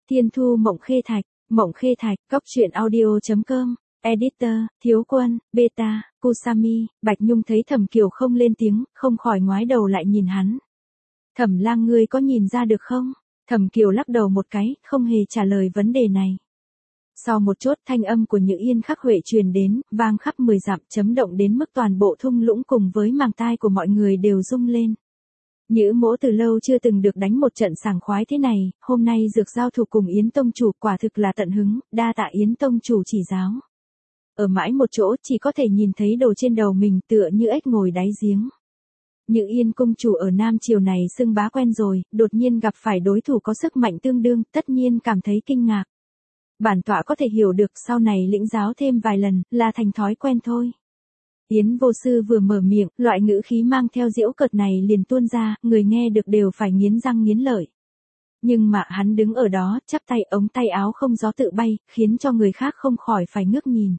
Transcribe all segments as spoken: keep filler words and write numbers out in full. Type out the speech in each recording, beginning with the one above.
Thiên Thu Mộng Khê Thạch, Mộng Khê Thạch, Cóc truyện audio chấm com, Editor, Thiếu Quân, Beta, Kusami. Bạch Nhung thấy Thẩm Kiều không lên tiếng, không khỏi ngoái đầu lại nhìn hắn. Thẩm lang ngươi có nhìn ra được không? Thẩm Kiều lắc đầu một cái, không hề trả lời vấn đề này. Sau một chốt thanh âm của Nhữ Yên Khắc Huệ truyền đến, vang khắp mười dặm, chấm động đến mức toàn bộ thung lũng cùng với màng tai của mọi người đều rung lên. Nhữ Mỗ từ lâu chưa từng được đánh một trận sảng khoái thế này, hôm nay dược giao thủ cùng Yến Tông Chủ quả thực là tận hứng, đa tạ Yến Tông Chủ chỉ giáo. Ở mãi một chỗ chỉ có thể nhìn thấy đầu trên đầu mình tựa như ếch ngồi đáy giếng. Nhữ Yên Công Chủ ở Nam Triều này xưng bá quen rồi, đột nhiên gặp phải đối thủ có sức mạnh tương đương, tất nhiên cảm thấy kinh ngạc. Bản tọa có thể hiểu được sau này lĩnh giáo thêm vài lần, là thành thói quen thôi. Yến Vô Sư vừa mở miệng, loại ngữ khí mang theo giễu cợt này liền tuôn ra, người nghe được đều phải nghiến răng nghiến lợi. Nhưng mà hắn đứng ở đó, chắp tay ống tay áo không gió tự bay, khiến cho người khác không khỏi phải ngước nhìn.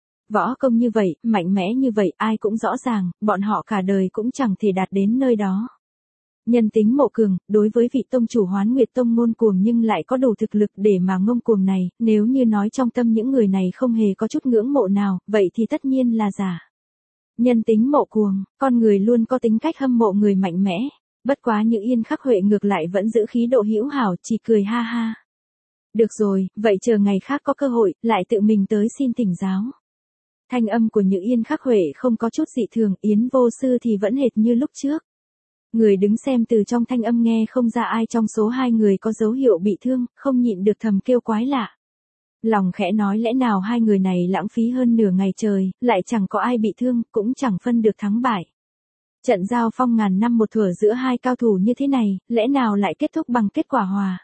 Võ công như vậy, mạnh mẽ như vậy, ai cũng rõ ràng, bọn họ cả đời cũng chẳng thể đạt đến nơi đó. Nhân tính mộ cường, đối với vị tông chủ Hoán Nguyệt Tông ngông cuồng nhưng lại có đủ thực lực để mà ngông cuồng này, nếu như nói trong tâm những người này không hề có chút ngưỡng mộ nào, vậy thì tất nhiên là giả. Nhân tính mộ cuồng, con người luôn có tính cách hâm mộ người mạnh mẽ, bất quá Nhữ Yên Khắc Huệ ngược lại vẫn giữ khí độ hữu hảo, chỉ cười ha ha. Được rồi, vậy chờ ngày khác có cơ hội, lại tự mình tới xin thỉnh giáo. Thanh âm của Nhữ Yên Khắc Huệ không có chút dị thường, Yến Vô Sư thì vẫn hệt như lúc trước. Người đứng xem từ trong thanh âm nghe không ra ai trong số hai người có dấu hiệu bị thương, không nhịn được thầm kêu quái lạ. Lòng khẽ nói lẽ nào hai người này lãng phí hơn nửa ngày trời, lại chẳng có ai bị thương, cũng chẳng phân được thắng bại. Trận giao phong ngàn năm một thuở giữa hai cao thủ như thế này, lẽ nào lại kết thúc bằng kết quả hòa.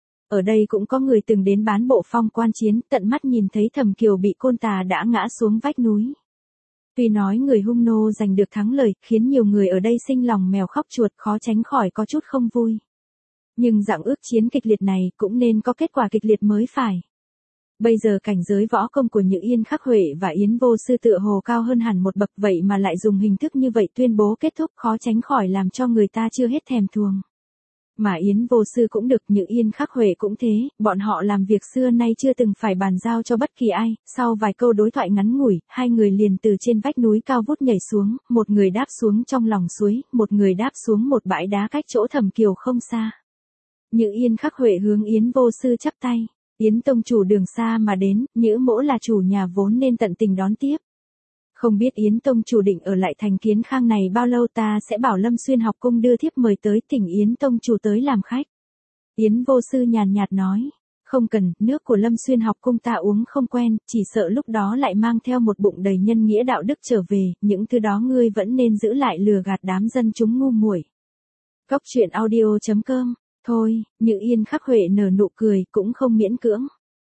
Ở đây cũng có người từng đến bán bộ phong quan chiến, tận mắt nhìn thấy Thẩm Kiều bị côn tà đã ngã xuống vách núi. Tuy nói người hung nô giành được thắng lợi, khiến nhiều người ở đây sinh lòng mèo khóc chuột, khó tránh khỏi có chút không vui. Nhưng dạng ước chiến kịch liệt này cũng nên có kết quả kịch liệt mới phải. Bây giờ cảnh giới võ công của Nhữ Yên Khắc Huệ và Yến Vô Sư tựa hồ cao hơn hẳn một bậc, vậy mà lại dùng hình thức như vậy tuyên bố kết thúc, khó tránh khỏi làm cho người ta chưa hết thèm thuồng. Mà Yến Vô Sư cũng được, Nhữ Yên Khắc Huệ cũng thế, bọn họ làm việc xưa nay chưa từng phải bàn giao cho bất kỳ ai, sau vài câu đối thoại ngắn ngủi, hai người liền từ trên vách núi cao vút nhảy xuống, một người đáp xuống trong lòng suối, một người đáp xuống một bãi đá cách chỗ Thẩm Kiều không xa. Nhữ Yên Khắc Huệ hướng Yến Vô Sư chắp tay, Yến Tông Chủ đường xa mà đến, Nhữ Mỗ là chủ nhà vốn nên tận tình đón tiếp. Không biết Yến Tông Chủ định ở lại thành Kiến Khang này bao lâu, ta sẽ bảo Lâm Xuyên học cung đưa thiếp mời tới thỉnh Yến Tông Chủ tới làm khách. Yến Vô Sư nhàn nhạt nói, không cần, nước của Lâm Xuyên học cung ta uống không quen, chỉ sợ lúc đó lại mang theo một bụng đầy nhân nghĩa đạo đức trở về, những thứ đó ngươi vẫn nên giữ lại lừa gạt đám dân chúng ngu muội. Cóc truyện audio chấm com, thôi, Nhữ Yên Khắc Huệ nở nụ cười, cũng không miễn cưỡng.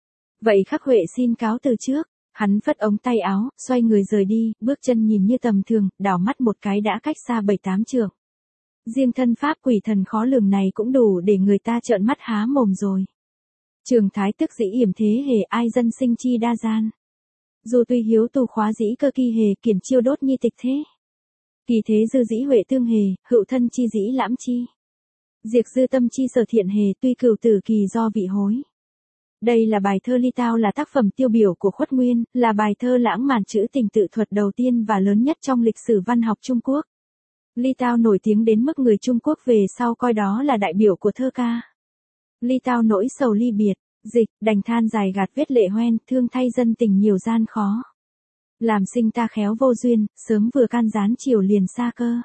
Vậy Khắc Huệ xin cáo từ trước. Hắn phất ống tay áo, xoay người rời đi, bước chân nhìn như tầm thường, đảo mắt một cái đã cách xa bảy tám trượng. Riêng thân pháp quỷ thần khó lường này cũng đủ để người ta trợn mắt há mồm rồi. Trường thái tức dĩ yểm thế hề, ai dân sinh chi đa gian. Dù tuy hiếu tù khóa dĩ cơ kỳ hề, kiển chiêu đốt nhi tịch thế. Kỳ thế dư dĩ huệ tương hề, hữu thân chi dĩ lãm chi. Diệt dư tâm chi sở thiện hề, tuy cửu tử kỳ do vị hối. Đây là bài thơ Ly Tao, là tác phẩm tiêu biểu của Khuất Nguyên, là bài thơ lãng mạn trữ tình tự thuật đầu tiên và lớn nhất trong lịch sử văn học Trung Quốc. Ly Tao nổi tiếng đến mức người Trung Quốc về sau coi đó là đại biểu của thơ ca. Ly Tao nỗi sầu ly biệt, dịch, đành than dài gạt vết lệ hoen, thương thay dân tình nhiều gian khó. Làm sinh ta khéo vô duyên, sớm vừa can gián chiều liền xa cơ.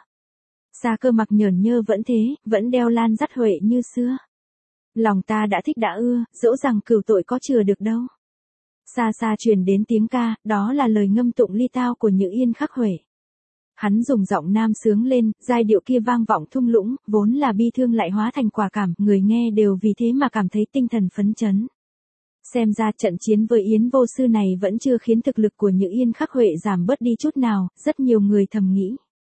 Xa cơ mặc nhởn nhơ vẫn thế, vẫn đeo lan dắt huệ như xưa. Lòng ta đã thích đã ưa, dẫu rằng cửu tội có chừa được đâu. Xa xa truyền đến tiếng ca, đó là lời ngâm tụng Ly Tao của Nhữ Yên Khắc Huệ. Hắn dùng giọng nam sướng lên, giai điệu kia vang vọng thung lũng, vốn là bi thương lại hóa thành quả cảm, người nghe đều vì thế mà cảm thấy tinh thần phấn chấn. Xem ra trận chiến với Yến Vô Sư này vẫn chưa khiến thực lực của Nhữ Yên Khắc Huệ giảm bớt đi chút nào, rất nhiều người thầm nghĩ.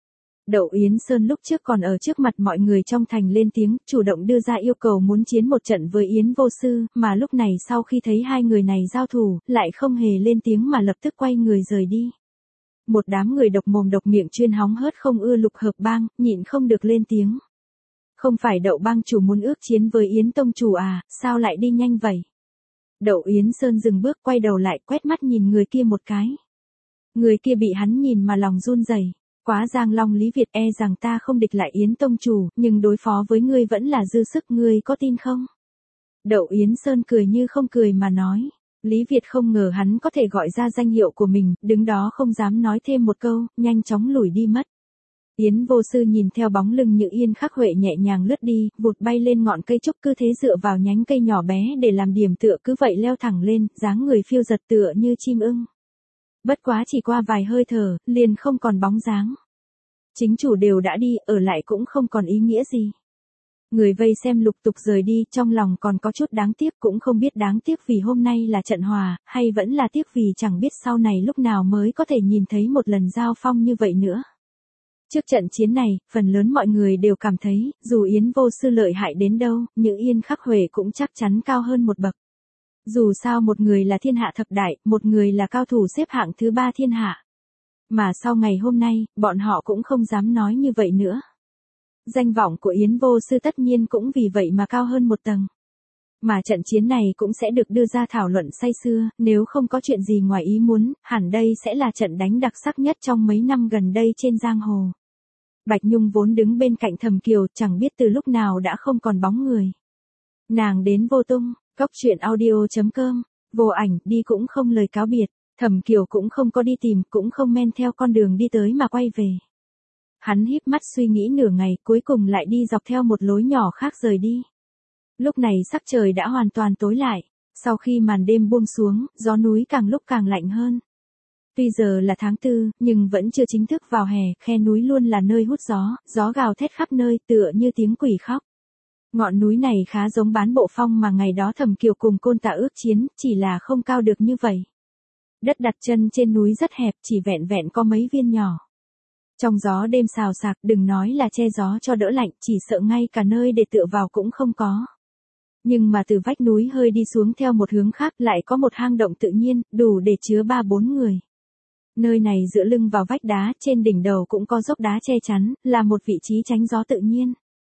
Đậu Yến Sơn lúc trước còn ở trước mặt mọi người trong thành lên tiếng, chủ động đưa ra yêu cầu muốn chiến một trận với Yến Vô Sư, mà lúc này sau khi thấy hai người này giao thủ, lại không hề lên tiếng mà lập tức quay người rời đi. Một đám người độc mồm độc miệng chuyên hóng hớt không ưa Lục Hợp Bang, nhịn không được lên tiếng. Không phải Đậu bang chủ muốn ước chiến với Yến tông chủ à, sao lại đi nhanh vậy? Đậu Yến Sơn dừng bước quay đầu lại quét mắt nhìn người kia một cái. Người kia bị hắn nhìn mà lòng run rẩy. Quá Giang Long Lý Việt, e rằng ta không địch lại Yến tông chủ, nhưng đối phó với ngươi vẫn là dư sức, ngươi có tin không? Đậu Yến Sơn cười như không cười mà nói. Lý Việt không ngờ hắn có thể gọi ra danh hiệu của mình, đứng đó không dám nói thêm một câu, nhanh chóng lùi đi mất. Yến Vô Sư nhìn theo bóng lưng Như Yên Khắc Huệ nhẹ nhàng lướt đi, vụt bay lên ngọn cây trúc, cứ thế dựa vào nhánh cây nhỏ bé để làm điểm tựa, cứ vậy leo thẳng lên, dáng người phiêu giật tựa như chim ưng. Bất quá chỉ qua vài hơi thở, liền không còn bóng dáng. Chính chủ đều đã đi, ở lại cũng không còn ý nghĩa gì. Người vây xem lục tục rời đi, trong lòng còn có chút đáng tiếc, cũng không biết đáng tiếc vì hôm nay là trận hòa, hay vẫn là tiếc vì chẳng biết sau này lúc nào mới có thể nhìn thấy một lần giao phong như vậy nữa. Trước trận chiến này, phần lớn mọi người đều cảm thấy, dù Yến Vô Sư lợi hại đến đâu, Như Yên Khắc Huệ cũng chắc chắn cao hơn một bậc. Dù sao một người là thiên hạ thập đại, một người là cao thủ xếp hạng thứ ba thiên hạ. Mà sau ngày hôm nay, bọn họ cũng không dám nói như vậy nữa. Danh vọng của Yến Vô Sư tất nhiên cũng vì vậy mà cao hơn một tầng. Mà trận chiến này cũng sẽ được đưa ra thảo luận say sưa, nếu không có chuyện gì ngoài ý muốn, hẳn đây sẽ là trận đánh đặc sắc nhất trong mấy năm gần đây trên giang hồ. Bạch Nhung vốn đứng bên cạnh Thẩm Kiều, chẳng biết từ lúc nào đã không còn bóng người. Nàng đến vô tung, cốc truyện audio chấm com, vô ảnh, đi cũng không lời cáo biệt, Thẩm Kiều cũng không có đi tìm, cũng không men theo con đường đi tới mà quay về. Hắn híp mắt suy nghĩ nửa ngày, cuối cùng lại đi dọc theo một lối nhỏ khác rời đi. Lúc này sắc trời đã hoàn toàn tối lại, sau khi màn đêm buông xuống, gió núi càng lúc càng lạnh hơn. Tuy giờ là tháng tư, nhưng vẫn chưa chính thức vào hè, khe núi luôn là nơi hút gió, gió gào thét khắp nơi tựa như tiếng quỷ khóc. Ngọn núi này khá giống Bán Bộ Phong mà ngày đó Thẩm Kiều cùng Côn Tả ước chiến, chỉ là không cao được như vậy. Đất đặt chân trên núi rất hẹp, chỉ vẹn vẹn có mấy viên nhỏ. Trong gió đêm xào xạc, đừng nói là che gió cho đỡ lạnh, chỉ sợ ngay cả nơi để tựa vào cũng không có. Nhưng mà từ vách núi hơi đi xuống theo một hướng khác lại có một hang động tự nhiên, đủ để chứa ba bốn người. Nơi này dựa lưng vào vách đá, trên đỉnh đầu cũng có dốc đá che chắn, là một vị trí tránh gió tự nhiên.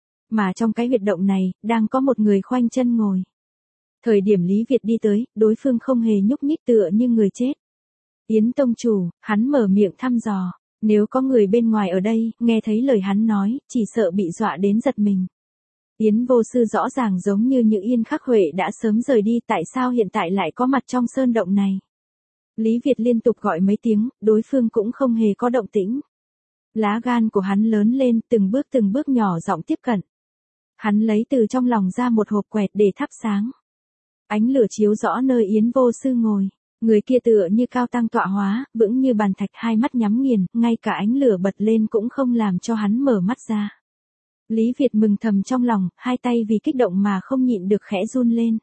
Mà trong cái huyệt động này, đang có một người khoanh chân ngồi. Thời điểm Lý Việt đi tới, đối phương không hề nhúc nhích tựa như người chết. Yến tông chủ, hắn mở miệng thăm dò, nếu có người bên ngoài ở đây, nghe thấy lời hắn nói, chỉ sợ bị dọa đến giật mình. Yến Vô Sư rõ ràng giống như Như Yên Khắc Huệ đã sớm rời đi, tại sao hiện tại lại có mặt trong sơn động này? Lý Việt liên tục gọi mấy tiếng, đối phương cũng không hề có động tĩnh. Lá gan của hắn lớn lên, từng bước từng bước nhỏ giọng tiếp cận. Hắn lấy từ trong lòng ra một hộp quẹt để thắp sáng. Ánh lửa chiếu rõ nơi Yến Vô Sư ngồi. Người kia tựa như cao tăng tọa hóa, vững như bàn thạch, hai mắt nhắm nghiền, ngay cả ánh lửa bật lên cũng không làm cho hắn mở mắt ra. Lý Việt mừng thầm trong lòng, hai tay vì kích động mà không nhịn được khẽ run lên.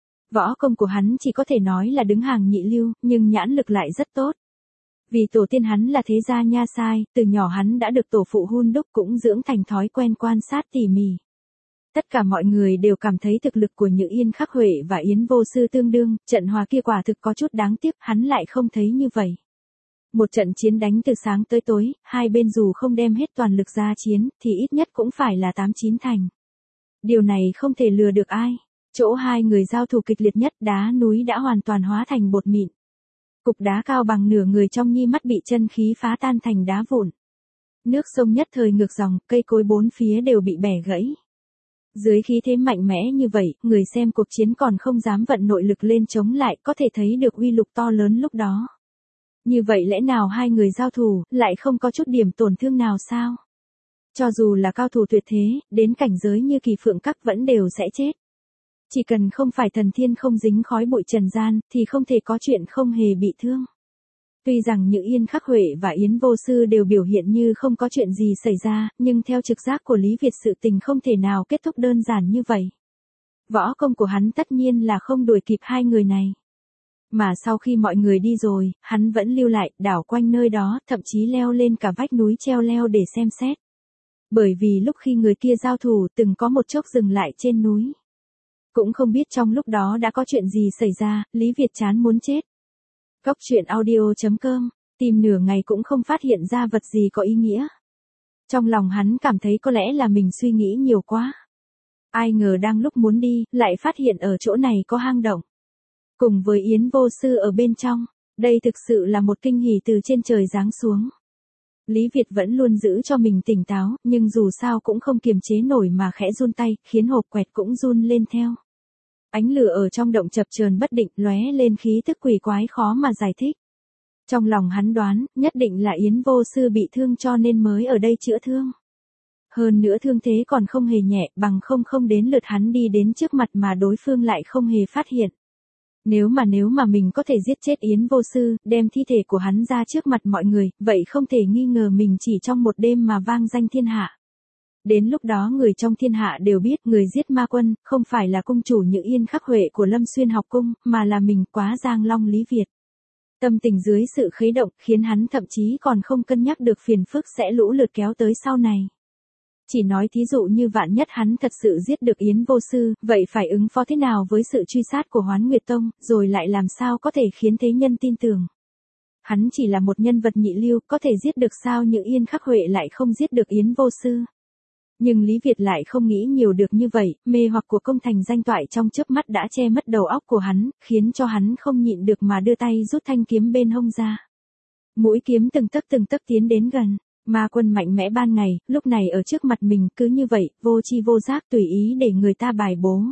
Võ công của hắn chỉ có thể nói là đứng hàng nhị lưu, nhưng nhãn lực lại rất tốt. Vì tổ tiên hắn là thế gia Nha Sai, từ nhỏ hắn đã được tổ phụ hun đúc cũng dưỡng thành thói quen quan sát tỉ mỉ. Tất cả mọi người đều cảm thấy thực lực của Như Yên Khắc Huệ và Yến Vô Sư tương đương, trận hòa kia quả thực có chút đáng tiếc, hắn lại không thấy như vậy. Một trận chiến đánh từ sáng tới tối, hai bên dù không đem hết toàn lực ra chiến, thì ít nhất cũng phải là tám chín thành. Điều này không thể lừa được ai. Chỗ hai người giao thủ kịch liệt nhất, đá núi đã hoàn toàn hóa thành bột mịn. Cục đá cao bằng nửa người trong nhi mắt bị chân khí phá tan thành đá vụn. Nước sông nhất thời ngược dòng, cây cối bốn phía đều bị bẻ gãy. Dưới khí thế mạnh mẽ như vậy, người xem cuộc chiến còn không dám vận nội lực lên chống lại, có thể thấy được uy lực to lớn lúc đó. Như vậy lẽ nào hai người giao thủ, lại không có chút điểm tổn thương nào sao? Cho dù là cao thủ tuyệt thế, đến cảnh giới như Kỳ Phượng Các vẫn đều sẽ chết. Chỉ cần không phải thần thiên không dính khói bụi trần gian, thì không thể có chuyện không hề bị thương. Tuy rằng Như Yên Khắc Huệ và Yến Vô Sư đều biểu hiện như không có chuyện gì xảy ra, nhưng theo trực giác của Lý Việt sự tình không thể nào kết thúc đơn giản như vậy. Võ công của hắn tất nhiên là không đuổi kịp hai người này. Mà sau khi mọi người đi rồi, hắn vẫn lưu lại, đảo quanh nơi đó, thậm chí leo lên cả vách núi treo leo để xem xét. Bởi vì lúc khi người kia giao thủ từng có một chốc dừng lại trên núi. Cũng không biết trong lúc đó đã có chuyện gì xảy ra, Lý Việt chán muốn chết. Cốc truyện audio chấm com, tìm nửa ngày cũng không phát hiện ra vật gì có ý nghĩa. Trong lòng hắn cảm thấy có lẽ là mình suy nghĩ nhiều quá. Ai ngờ đang lúc muốn đi, lại phát hiện ở chỗ này có hang động. Cùng với Yến Vô Sư ở bên trong, đây thực sự là một kinh hỉ từ trên trời giáng xuống. Lý Việt vẫn luôn giữ cho mình tỉnh táo, nhưng dù sao cũng không kiềm chế nổi mà khẽ run tay, khiến hộp quẹt cũng run lên theo. Ánh lửa ở trong động chập chờn bất định, lóe lên khí tức quỷ quái khó mà giải thích. Trong lòng hắn đoán, nhất định là Yến Vô Sư bị thương cho nên mới ở đây chữa thương. Hơn nữa thương thế còn không hề nhẹ, bằng không không đến lượt hắn đi đến trước mặt mà đối phương lại không hề phát hiện. Nếu mà nếu mà mình có thể giết chết Yến Vô Sư, đem thi thể của hắn ra trước mặt mọi người, vậy không thể nghi ngờ mình chỉ trong một đêm mà vang danh thiên hạ. Đến lúc đó người trong thiên hạ đều biết người giết ma quân, không phải là cung chủ Nhữ Yên Khắc Huệ của Lâm Xuyên học cung, mà là mình, Quá Giang Long Lý Việt. Tâm tình dưới sự khuấy động, khiến hắn thậm chí còn không cân nhắc được phiền phức sẽ lũ lượt kéo tới sau này. Chỉ nói thí dụ như vạn nhất hắn thật sự giết được Yến Vô Sư, vậy phải ứng phó thế nào với sự truy sát của Hoán Nguyệt Tông, rồi lại làm sao có thể khiến thế nhân tin tưởng. Hắn chỉ là một nhân vật nhị lưu, có thể giết được sao Nhữ Yên Khắc Huệ lại không giết được Yến Vô Sư. Nhưng Lý Việt lại không nghĩ nhiều được như vậy, mê hoặc của công thành danh toại trong chớp mắt đã che mất đầu óc của hắn, khiến cho hắn không nhịn được mà đưa tay rút thanh kiếm bên hông ra. Mũi kiếm từng tấc từng tấc tiến đến gần. Ma quân mạnh mẽ ban ngày, lúc này ở trước mặt mình, cứ như vậy, vô chi vô giác tùy ý để người ta bài bố.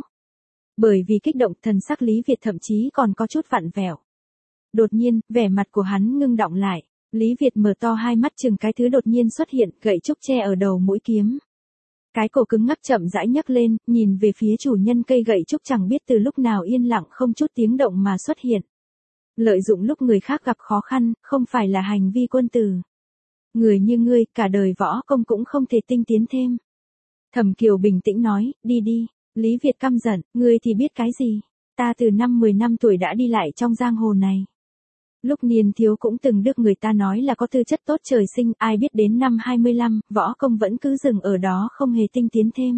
Bởi vì kích động, thần sắc Lý Việt thậm chí còn có chút vặn vẹo. Đột nhiên, vẻ mặt của hắn ngưng đọng lại. Lý Việt mở to hai mắt chừng cái thứ đột nhiên xuất hiện, gậy trúc che ở đầu mũi kiếm. Cái cổ cứng ngắc chậm rãi nhấc lên, nhìn về phía chủ nhân cây gậy trúc chẳng biết từ lúc nào yên lặng không chút tiếng động mà xuất hiện. Lợi dụng lúc người khác gặp khó khăn, không phải là hành vi quân tử. Người như ngươi, cả đời võ công cũng không thể tinh tiến thêm. Thẩm Kiều bình tĩnh nói, đi đi. Lý Việt căm giận, ngươi thì biết cái gì? Ta từ năm mười năm tuổi đã đi lại trong giang hồ này. Lúc niên thiếu cũng từng được người ta nói là có tư chất tốt trời sinh, ai biết đến năm hai mươi lăm, võ công vẫn cứ dừng ở đó không hề tinh tiến thêm.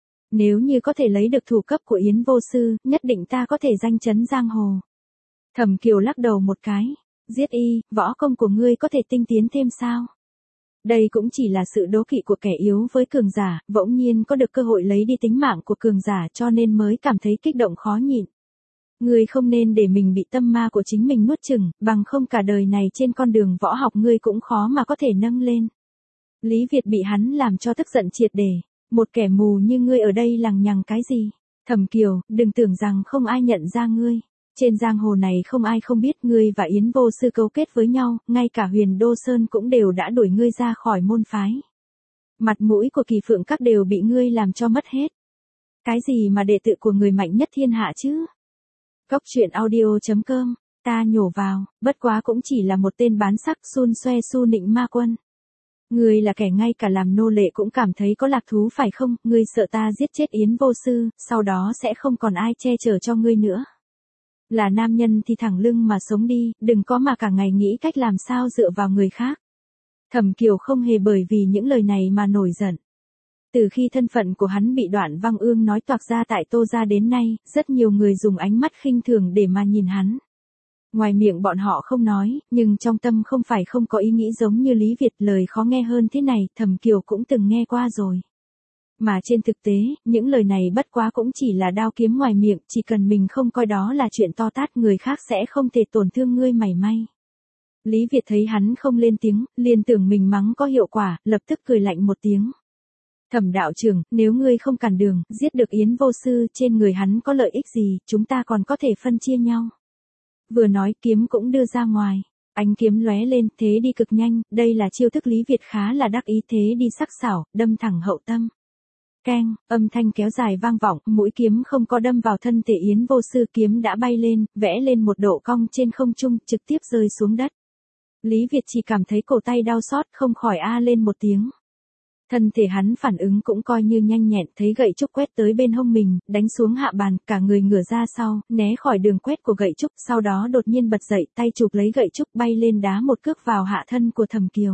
Nếu như có thể lấy được thủ cấp của Yến Vô Sư, nhất định ta có thể danh chấn giang hồ. Thẩm Kiều lắc đầu một cái, giết y, võ công của ngươi có thể tinh tiến thêm sao? Đây cũng chỉ là sự đố kỵ của kẻ yếu với cường giả, bỗng nhiên có được cơ hội lấy đi tính mạng của cường giả cho nên mới cảm thấy kích động khó nhịn. Ngươi không nên để mình bị tâm ma của chính mình nuốt chửng, bằng không cả đời này trên con đường võ học ngươi cũng khó mà có thể nâng lên. Lý Việt bị hắn làm cho tức giận triệt để, một kẻ mù như ngươi ở đây lằng nhằng cái gì? Thẩm Kiều, đừng tưởng rằng không ai nhận ra ngươi. Trên giang hồ này không ai không biết ngươi và Yến Vô Sư cấu kết với nhau, ngay cả Huyền Đô Sơn cũng đều đã đuổi ngươi ra khỏi môn phái. Mặt mũi của Kỳ Phượng Các đều bị ngươi làm cho mất hết. Cái gì mà đệ tử của người mạnh nhất thiên hạ chứ? Cốc truyện audio chấm com, ta nhổ vào, bất quá cũng chỉ là một tên bán sắc xun xoe su nịnh ma quân. Ngươi là kẻ ngay cả làm nô lệ cũng cảm thấy có lạc thú phải không? Ngươi sợ ta giết chết Yến Vô Sư, sau đó sẽ không còn ai che chở cho ngươi nữa. Là nam nhân thì thẳng lưng mà sống đi, đừng có mà cả ngày nghĩ cách làm sao dựa vào người khác. Thẩm Kiều không hề bởi vì những lời này mà nổi giận. Từ khi thân phận của hắn bị Đoạn Văng Ương nói toạc ra tại Tô gia đến nay, rất nhiều người dùng ánh mắt khinh thường để mà nhìn hắn. Ngoài miệng bọn họ không nói, nhưng trong tâm không phải không có ý nghĩ giống như Lý Việt, lời khó nghe hơn thế này, Thẩm Kiều cũng từng nghe qua rồi. Mà trên thực tế, những lời này bất quá cũng chỉ là đao kiếm ngoài miệng, chỉ cần mình không coi đó là chuyện to tát, người khác sẽ không thể tổn thương ngươi mảy may. Lý Việt thấy hắn không lên tiếng, liền tưởng mình mắng có hiệu quả, lập tức cười lạnh một tiếng. Thẩm đạo trưởng, nếu ngươi không cản đường, giết được Yến Vô Sư, trên người hắn có lợi ích gì, chúng ta còn có thể phân chia nhau. Vừa nói kiếm cũng đưa ra ngoài. Ánh kiếm lóe lên, thế đi cực nhanh, đây là chiêu thức Lý Việt khá là đắc ý, thế đi sắc sảo, đâm thẳng hậu tâm. Keng, âm thanh kéo dài vang vọng, mũi kiếm không có đâm vào thân thể Yến Vô Sư, kiếm đã bay lên, vẽ lên một độ cong trên không trung, trực tiếp rơi xuống đất. Lý Việt chỉ cảm thấy cổ tay đau xót, không khỏi a lên một tiếng. Thân thể hắn phản ứng cũng coi như nhanh nhẹn, thấy gậy trúc quét tới bên hông mình, đánh xuống hạ bàn, cả người ngửa ra sau, né khỏi đường quét của gậy trúc, sau đó đột nhiên bật dậy, tay chụp lấy gậy trúc bay lên đá một cước vào hạ thân của Thẩm Kiều.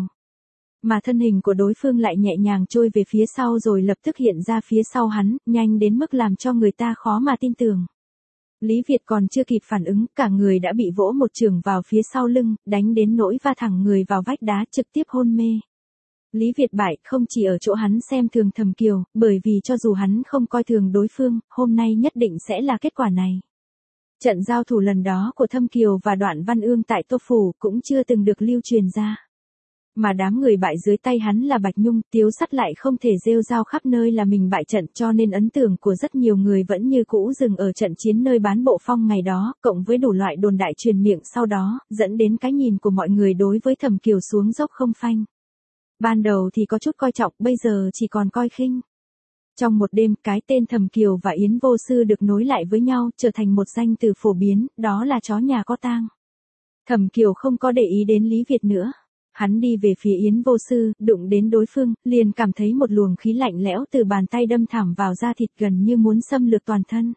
Mà thân hình của đối phương lại nhẹ nhàng trôi về phía sau rồi lập tức hiện ra phía sau hắn, nhanh đến mức làm cho người ta khó mà tin tưởng. Lý Việt còn chưa kịp phản ứng, cả người đã bị vỗ một chưởng vào phía sau lưng, đánh đến nỗi va thẳng người vào vách đá, trực tiếp hôn mê. Lý Việt bại không chỉ ở chỗ hắn xem thường Thẩm Kiều, bởi vì cho dù hắn không coi thường đối phương, hôm nay nhất định sẽ là kết quả này. Trận giao thủ lần đó của Thâm Kiều và Đoạn Văn Ương tại Tô Phủ cũng chưa từng được lưu truyền ra. Mà đám người bại dưới tay hắn là Bạch Nhung, Tiếu Sắt lại không thể rêu rao khắp nơi là mình bại trận, cho nên ấn tượng của rất nhiều người vẫn như cũ dừng ở trận chiến nơi bán bộ phong ngày đó, cộng với đủ loại đồn đại truyền miệng sau đó, dẫn đến cái nhìn của mọi người đối với Thẩm Kiều xuống dốc không phanh. Ban đầu thì có chút coi trọng, bây giờ chỉ còn coi khinh. Trong một đêm, cái tên Thẩm Kiều và Yến Vô Sư được nối lại với nhau, trở thành một danh từ phổ biến, đó là chó nhà có tang. Thẩm Kiều không có để ý đến Lý Việt nữa. Hắn đi về phía Yến Vô Sư, đụng đến đối phương, liền cảm thấy một luồng khí lạnh lẽo từ bàn tay đâm thẳng vào da thịt gần như muốn xâm lược toàn thân.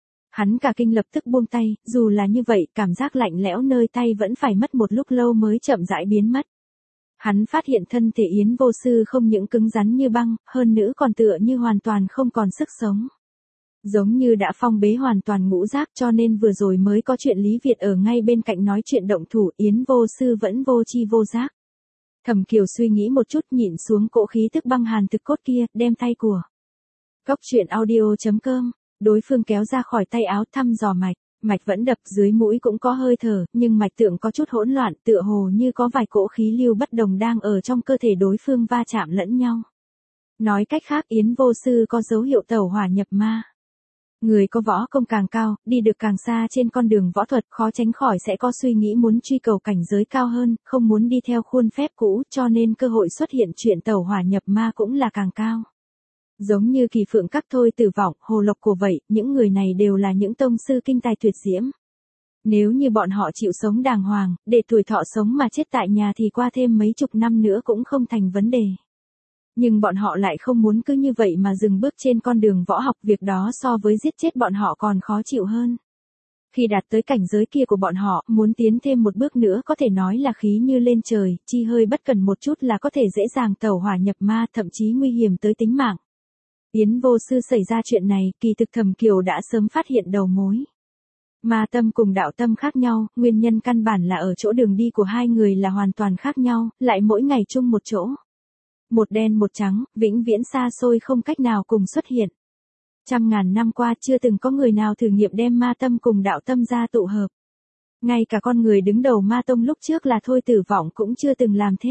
Hắn cả kinh lập tức buông tay, dù là như vậy, cảm giác lạnh lẽo nơi tay vẫn phải mất một lúc lâu mới chậm rãi biến mất. Hắn phát hiện thân thể Yến Vô Sư không những cứng rắn như băng, hơn nữa còn tựa như hoàn toàn không còn sức sống. Giống như đã phong bế hoàn toàn ngũ giác, cho nên vừa rồi mới có chuyện Lý Việt ở ngay bên cạnh nói chuyện động thủ, Yến Vô Sư vẫn vô chi vô giác. Thẩm Kiều suy nghĩ một chút, nhịn xuống cỗ khí tức băng hàn thực cốt kia, đem tay của Cốc truyện audio chấm com, đối phương kéo ra khỏi tay áo, thăm dò mạch, mạch vẫn đập, dưới mũi cũng có hơi thở, nhưng mạch tượng có chút hỗn loạn, tựa hồ như có vài cỗ khí lưu bất đồng đang ở trong cơ thể đối phương va chạm lẫn nhau. Nói cách khác, Yến Vô Sư có dấu hiệu tẩu hỏa nhập ma. Người có võ công càng cao, đi được càng xa trên con đường võ thuật, khó tránh khỏi sẽ có suy nghĩ muốn truy cầu cảnh giới cao hơn, không muốn đi theo khuôn phép cũ, cho nên cơ hội xuất hiện chuyện tẩu hỏa nhập ma cũng là càng cao. Giống như Kỳ Phượng Các Thôi Tử Vọng, Hồ Lộc Cổ vậy, những người này đều là những tông sư kinh tài tuyệt diễm. Nếu như bọn họ chịu sống đàng hoàng, để tuổi thọ sống mà chết tại nhà thì qua thêm mấy chục năm nữa cũng không thành vấn đề. Nhưng bọn họ lại không muốn cứ như vậy mà dừng bước trên con đường võ học, việc đó so với giết chết bọn họ còn khó chịu hơn. Khi đạt tới cảnh giới kia của bọn họ, muốn tiến thêm một bước nữa có thể nói là khí như lên trời, chi hơi bất cần một chút là có thể dễ dàng tẩu hỏa nhập ma, thậm chí nguy hiểm tới tính mạng. Yến Vô Sư xảy ra chuyện này, kỳ thực Thẩm Kiều đã sớm phát hiện đầu mối. Ma tâm cùng đạo tâm khác nhau, nguyên nhân căn bản là ở chỗ đường đi của hai người là hoàn toàn khác nhau, lại mỗi ngày chung một chỗ. Một đen một trắng, vĩnh viễn xa xôi không cách nào cùng xuất hiện. Trăm ngàn năm qua chưa từng có người nào thử nghiệm đem ma tâm cùng đạo tâm ra tụ hợp. Ngay cả con người đứng đầu ma tông lúc trước là Thôi Tử Vọng cũng chưa từng làm thế.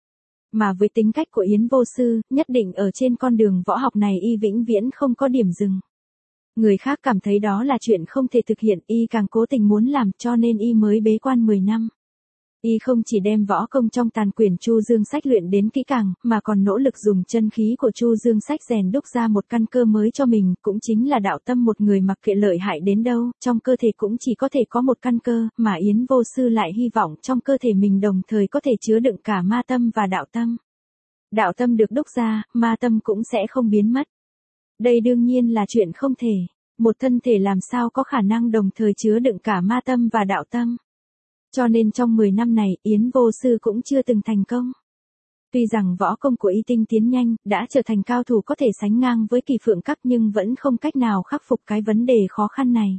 Mà với tính cách của Yến Vô Sư, nhất định ở trên con đường võ học này y vĩnh viễn không có điểm dừng. Người khác cảm thấy đó là chuyện không thể thực hiện, y càng cố tình muốn làm, cho nên y mới bế quan mười năm. Y không chỉ đem võ công trong tàn quyển Chu Dương Sách luyện đến kỹ càng, mà còn nỗ lực dùng chân khí của Chu Dương Sách rèn đúc ra một căn cơ mới cho mình, cũng chính là đạo tâm. Một người mặc kệ lợi hại đến đâu, trong cơ thể cũng chỉ có thể có một căn cơ, mà Yến Vô Sư lại hy vọng trong cơ thể mình đồng thời có thể chứa đựng cả ma tâm và đạo tâm. Đạo tâm được đúc ra, ma tâm cũng sẽ không biến mất. Đây đương nhiên là chuyện không thể. Một thân thể làm sao có khả năng đồng thời chứa đựng cả ma tâm và đạo tâm. Cho nên trong mười năm này, Yến Vô Sư cũng chưa từng thành công. Tuy rằng võ công của y tinh tiến nhanh, đã trở thành cao thủ có thể sánh ngang với Kỳ Phượng Các, nhưng vẫn không cách nào khắc phục cái vấn đề khó khăn này.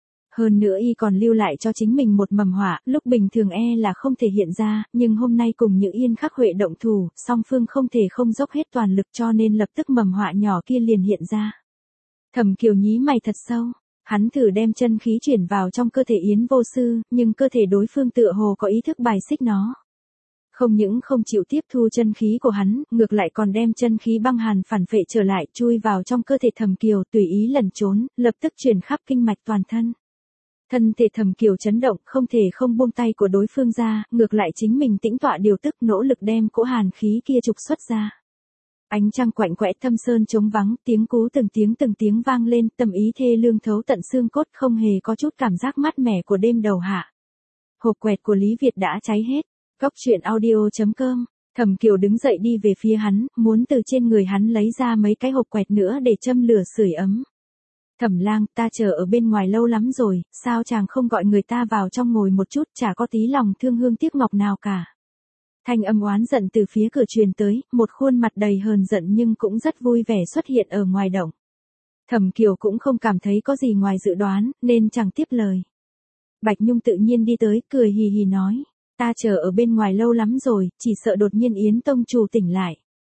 Hơn nữa y còn lưu lại cho chính mình một mầm họa, lúc bình thường e là không thể hiện ra, nhưng hôm nay cùng Nhữ Yên Khắc Huệ động thủ, song phương không thể không dốc hết toàn lực, cho nên lập tức mầm họa nhỏ kia liền hiện ra. Thẩm Kiều nhí mày thật sâu. Hắn thử đem chân khí chuyển vào trong cơ thể Yến Vô Sư, nhưng cơ thể đối phương tựa hồ có ý thức bài xích nó. Không những không chịu tiếp thu chân khí của hắn, ngược lại còn đem chân khí băng hàn phản phệ trở lại, chui vào trong cơ thể Thẩm Kiều, tùy ý lẩn trốn, lập tức truyền khắp kinh mạch toàn thân. Thân thể Thẩm Kiều chấn động, không thể không buông tay của đối phương ra, ngược lại chính mình tĩnh tọa điều tức, nỗ lực đem cỗ hàn khí kia trục xuất ra. Ánh trăng quạnh quẽ, thâm sơn trống vắng, tiếng cú từng tiếng từng tiếng vang lên, tâm ý thê lương thấu tận xương cốt, không hề có chút cảm giác mát mẻ của đêm đầu hạ. Hộp quẹt của Lý Việt đã cháy hết. Cốc truyện audio chấm com. Thẩm Kiều đứng dậy đi về phía hắn, muốn từ trên người hắn lấy ra mấy cái hộp quẹt nữa để châm lửa sưởi ấm. Thẩm Lang, ta chờ ở bên ngoài lâu lắm rồi, sao chàng không gọi người ta vào trong ngồi một chút, chả có tí lòng thương hương tiếc ngọc nào cả. Thanh âm oán giận từ phía cửa truyền tới, một khuôn mặt đầy hờn giận nhưng cũng rất vui vẻ xuất hiện ở ngoài động. Thẩm Kiều cũng không cảm thấy có gì ngoài dự đoán, nên chẳng tiếp lời. Bạch Nhung tự nhiên đi tới, cười hì hì nói, ta chờ ở bên ngoài lâu lắm rồi, chỉ sợ đột nhiên Yến tông chủ tỉnh lại.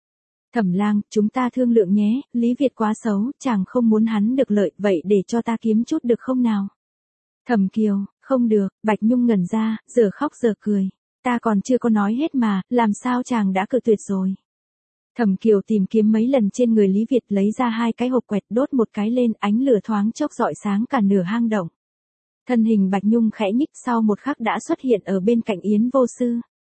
Thẩm Lang, chúng ta thương lượng nhé, Lý Việt quá xấu, chàng không muốn hắn được lợi, vậy để cho ta kiếm chút được không nào? Thẩm Kiều, không được, Bạch Nhung ngẩn ra, giờ khóc giờ cười. Ta còn chưa có nói hết mà, làm sao chàng đã cự tuyệt rồi? Thẩm Kiều tìm kiếm mấy lần trên người Lý Việt, lấy ra hai cái hộp quẹt, đốt một cái lên, ánh lửa thoáng chốc rọi sáng cả nửa hang động. Thân hình Bạch Nhung khẽ nhích, sau một khắc đã xuất hiện ở bên cạnh Yến Vô Sư.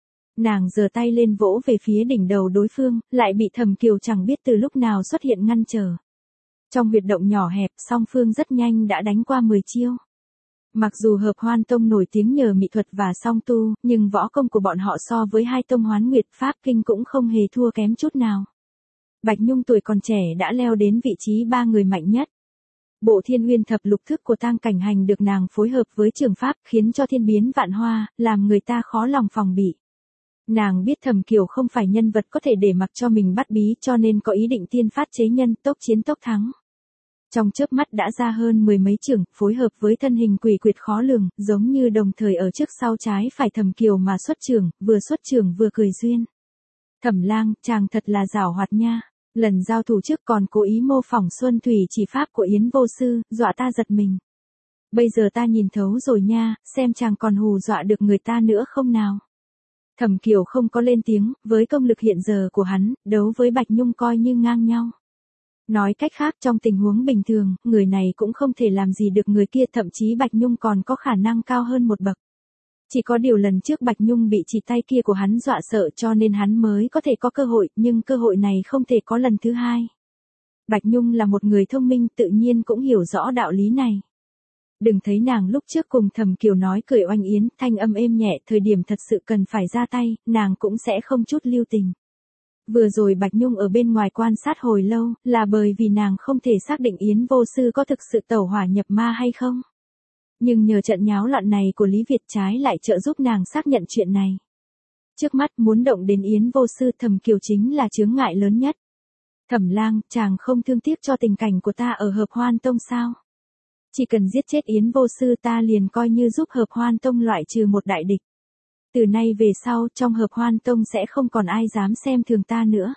Nàng giơ tay lên vỗ về phía đỉnh đầu đối phương, lại bị Thẩm Kiều chẳng biết từ lúc nào xuất hiện ngăn trở. Trong huyệt động nhỏ hẹp, song phương rất nhanh đã đánh qua mười chiêu. Mặc dù Hợp Hoan Tông nổi tiếng nhờ mỹ thuật và song tu, nhưng võ công của bọn họ so với hai tông Hoán Nguyệt Pháp Kinh cũng không hề thua kém chút nào. Bạch Nhung tuổi còn trẻ đã leo đến vị trí ba người mạnh nhất. Bộ Thiên Uyên Thập Lục Thức của Tang Cảnh Hành được nàng phối hợp với trường pháp, khiến cho thiên biến vạn hoa, làm người ta khó lòng phòng bị. Nàng biết Thẩm Kiều không phải nhân vật có thể để mặc cho mình bắt bí, cho nên có ý định tiên phát chế nhân, tốc chiến tốc thắng. Trong chớp mắt đã ra hơn mười mấy chưởng, phối hợp với thân hình quỷ quyệt khó lường, giống như đồng thời ở trước sau trái phải Thẩm Kiều mà xuất chưởng, vừa xuất chưởng vừa cười duyên. Thẩm Lang, chàng thật là giảo hoạt nha. Lần giao thủ trước còn cố ý mô phỏng Xuân Thủy chỉ pháp của Yến Vô Sư, dọa ta giật mình. Bây giờ ta nhìn thấu rồi nha, xem chàng còn hù dọa được người ta nữa không nào. Thẩm Kiều không có lên tiếng, với công lực hiện giờ của hắn, đấu với Bạch Nhung coi như ngang nhau. Nói cách khác, trong tình huống bình thường, người này cũng không thể làm gì được người kia, thậm chí Bạch Nhung còn có khả năng cao hơn một bậc. Chỉ có điều lần trước Bạch Nhung bị chỉ tay kia của hắn dọa sợ cho nên hắn mới có thể có cơ hội, nhưng cơ hội này không thể có lần thứ hai. Bạch Nhung là một người thông minh, tự nhiên cũng hiểu rõ đạo lý này. Đừng thấy nàng lúc trước cùng Thẩm Kiều nói cười oanh yến, thanh âm êm nhẹ, thời điểm thật sự cần phải ra tay, nàng cũng sẽ không chút lưu tình. Vừa rồi Bạch Nhung ở bên ngoài quan sát hồi lâu, là bởi vì nàng không thể xác định Yến Vô Sư có thực sự tẩu hỏa nhập ma hay không. Nhưng nhờ trận nháo loạn này của Lý Việt trái lại trợ giúp nàng xác nhận chuyện này. Trước mắt muốn động đến Yến Vô Sư, Thẩm Kiều chính là chướng ngại lớn nhất. Thẩm Lang, chàng không thương tiếc cho tình cảnh của ta ở Hợp Hoan Tông sao? Chỉ cần giết chết Yến Vô Sư ta liền coi như giúp Hợp Hoan Tông loại trừ một đại địch. Từ nay về sau trong Hợp Hoan Tông sẽ không còn ai dám xem thường ta nữa.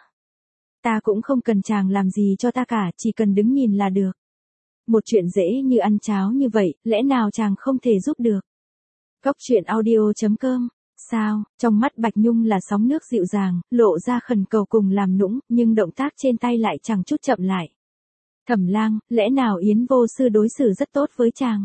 Ta cũng không cần chàng làm gì cho ta cả, chỉ cần đứng nhìn là được. Một chuyện dễ như ăn cháo như vậy, lẽ nào chàng không thể giúp được? Cốc truyện audio chấm com. Sao, trong mắt Bạch Nhung là sóng nước dịu dàng, lộ ra khẩn cầu cùng làm nũng, nhưng động tác trên tay lại chẳng chút chậm lại. Thẩm Lang, lẽ nào Yến Vô Sư đối xử rất tốt với chàng?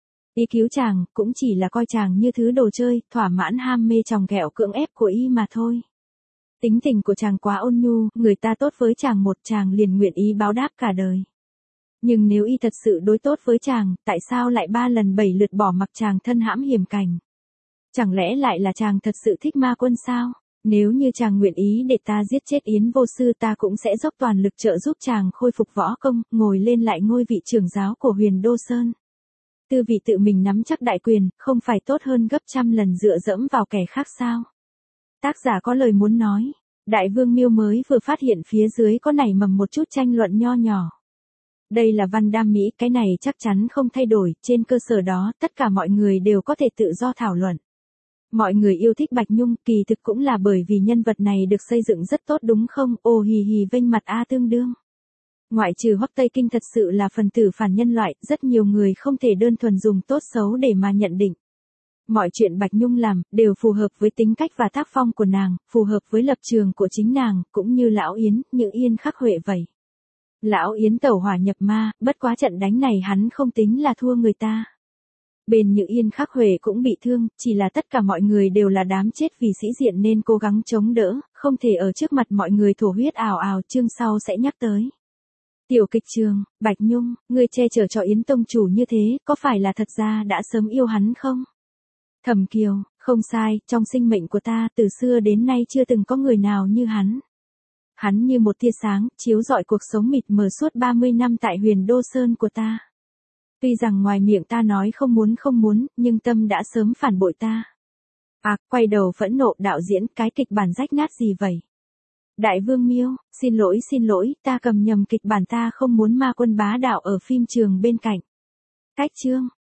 Y cứu chàng, cũng chỉ là coi chàng như thứ đồ chơi, thỏa mãn ham mê chòng ghẹo cưỡng ép của y mà thôi. Tính tình của chàng quá ôn nhu, người ta tốt với chàng một chàng liền nguyện ý báo đáp cả đời. Nhưng nếu y thật sự đối tốt với chàng, tại sao lại ba lần bảy lượt bỏ mặc chàng thân hãm hiểm cảnh? Chẳng lẽ lại là chàng thật sự thích Ma Quân sao? Nếu như chàng nguyện ý để ta giết chết Yến Vô Sư ta cũng sẽ dốc toàn lực trợ giúp chàng khôi phục võ công, ngồi lên lại ngôi vị trưởng giáo của Huyền Đô Sơn. Tư vị tự mình nắm chắc đại quyền, không phải tốt hơn gấp trăm lần dựa dẫm vào kẻ khác sao? Tác giả có lời muốn nói. Đại Vương Miêu mới vừa phát hiện phía dưới có nảy mầm một chút tranh luận nho nhỏ. Đây là văn đam mỹ, cái này chắc chắn không thay đổi, trên cơ sở đó, tất cả mọi người đều có thể tự do thảo luận. Mọi người yêu thích Bạch Nhung, kỳ thực cũng là bởi vì nhân vật này được xây dựng rất tốt đúng không? Ồ hì hì vênh mặt a tương đương. Ngoại trừ Hoắc Tây Kinh thật sự là phần tử phản nhân loại, rất nhiều người không thể đơn thuần dùng tốt xấu để mà nhận định. Mọi chuyện Bạch Nhung làm, đều phù hợp với tính cách và tác phong của nàng, phù hợp với lập trường của chính nàng, cũng như Lão Yến, Nhữ Yên Khắc Huệ vậy. Lão Yến tẩu hỏa nhập ma, bất quá trận đánh này hắn không tính là thua người ta. Bên Nhữ Yên Khắc Huệ cũng bị thương, chỉ là tất cả mọi người đều là đám chết vì sĩ diện nên cố gắng chống đỡ, không thể ở trước mặt mọi người thổ huyết ào ào, chương sau sẽ nhắc tới. Tiểu kịch trường, Bạch Nhung, ngươi che chở cho Yến Tông chủ như thế, có phải là thật ra đã sớm yêu hắn không? Thẩm Kiều, không sai, trong sinh mệnh của ta, từ xưa đến nay chưa từng có người nào như hắn. Hắn như một tia sáng, chiếu rọi cuộc sống mịt mờ suốt ba mươi năm tại Huyền Đô Sơn của ta. Tuy rằng ngoài miệng ta nói không muốn không muốn, nhưng tâm đã sớm phản bội ta. À, quay đầu phẫn nộ đạo diễn, cái kịch bản rách nát gì vậy? Đại Vương Miêu, xin lỗi xin lỗi, ta cầm nhầm kịch bản, ta không muốn Ma Quân bá đạo ở phim trường bên cạnh. Cách chương,